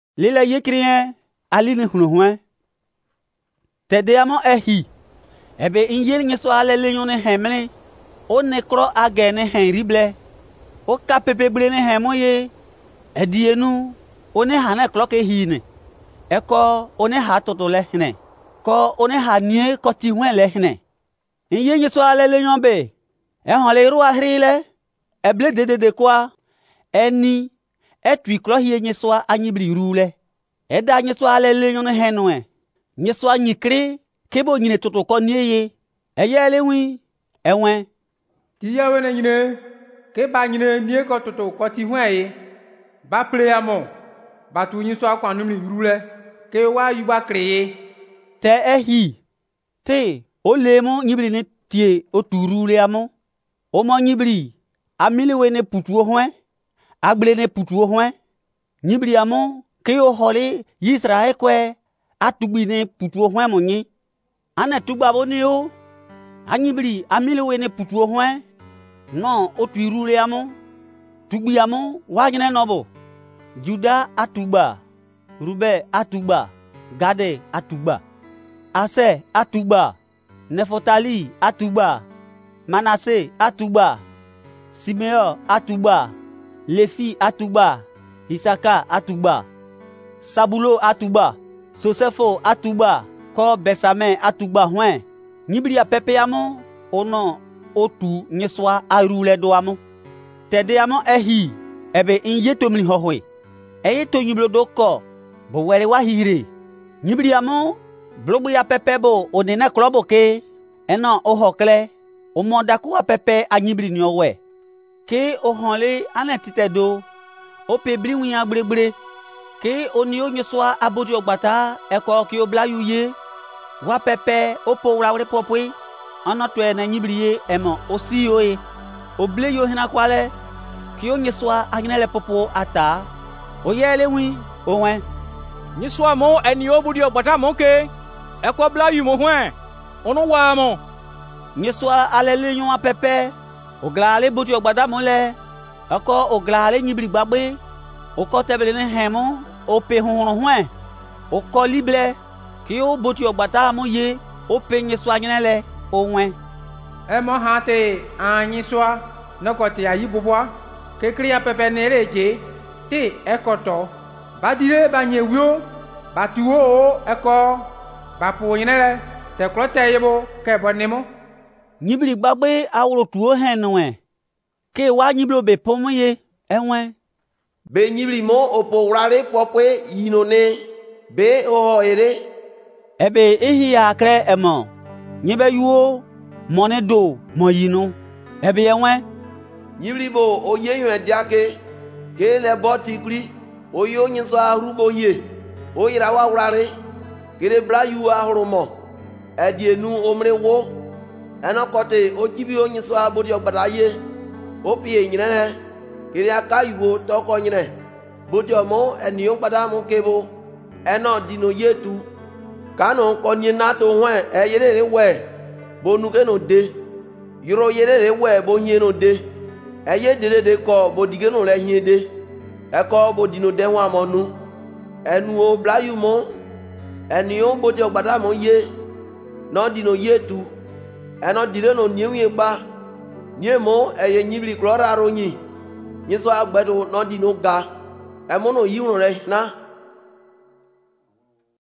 Lila yekrien alini hunu Tedeyamo ehi. Ebe injeli nyeso ale lenyone hemle. O nekro agene henrible. O kapepeble ne hemoye. Edienu. O ne hane kloke hine. Eko o ne ha toto lehne. Ko o ne ha nie koti hwen lehne. Inye nyeso ale lenyon be. Ehon le ru ahrile. Eble de kwa. Eni. Etui klo hie nyeso anyibli rule. Eda nyeso ale lenyone henwe. Nyeso anyikri. Kebo nyine toto ko nieye. Eyele wi. Ewen. Tiya ne nyine. Keba nyine nie ko toto ko ti hwen ye. Ba ple amo. Ba tu nyeso akwa numi rule. Ke wa yuba kreye. Te ehi. Te. O lemo nyibli ne tie o turule amo. O mo nyibli. Amile we ne putu hwen. Agble ne putu hwen. Nyibli amo. Ke yo hole Israel kwe. Atugbi ne putu hwen monye. Ane tugba boni yo. Anyibli amile we ne putu hwen. Non o turule amo. Tugbi amo. Wajene nobo. Juda atugba. Rube atugba. Gade atugba. Ase atugba. Nefotali atugba. Manase atugba. Simeo atugba. Lefi atugba. Isaka atugba. Sabulo atugba. Sosefo atugba. Ko Besame atugba hwen. Nyibli a pepe amo. Ono otu nyeswa arule do amo. Tede amo ehi. Ebe inye tomli hohwe. Eye to nyiblo do ko. Bo wele wa hire. Nyibli amo. Blogbo ya pepe bo onene klobo ke. Eno ohokle. O mondaku a pepe a nyibli nyowe. Ke ohonle ane titedo. O pebli wiya gbre. Ke oni o nyeswa abodi ogbata. Eko ki o bla yuye. Wa pepe o po wrawre popwe. Ono twe na nyibliye emo o si yo e. O ble yo hina kwale. Ki o nyeswa agnele popo ata. O yele wi. O wen. Nyeswa mo eni obodi ogbata mo ke. Eko bla yu mo hwen. Ono wa mo. Nyeswa ale lenyon a pepe. O glale bodi ogbata mo le. Eko o glale nyibli gbagbe. O ko tebele ne hemo. O pe honron hwen. O ko lible. Ki o bodi ogbata mo ye. O pe nyeswa agnele. O wen. Emo hate anyiswa. Nokote ayi bubwa. Ke kriya pepe nereje. Te ekoto. Badire banye wio. Batuo o eko. Bapu yinele. Te klote yebo. Ke bonemo. Nyibli gbagbe awro tuo henwe. Ke wa nyiblo be pomo ye. Ewen. Be nyibli mo opo wrare popwe yinone. Be oho ere. Ebe ehi akre emo. Nyibe yuo. Mone do. Mo yino. Ebe ewen. Nyibli bo oye yuen diake. Ke le boti kli. Oyo nyiso arubo ye. Oyira wa wrare. Kere bla yu ahoromo. Edienu omre wo. Eno kote ojibi onyiso abodi ogbada ye. Opie nyine. Kere aka yugo toko nyine. Bodi omo eni ogbada mo kebo. Eno dino yetu. Kano konye nato hwen yere we. Bonuke no de. Yoro yere we bo hie no de. Eye de ko bodige no le hie de. Eko bodino de hwa monu. Enu o bla yu mo. Eni o bodi ogbada mo ye. No dino yetu. Eno dire no nyewi gba. Nyemo eye nyibli klora ronyi. Nyiso agbedo no dino ga. Emono yiwon re na.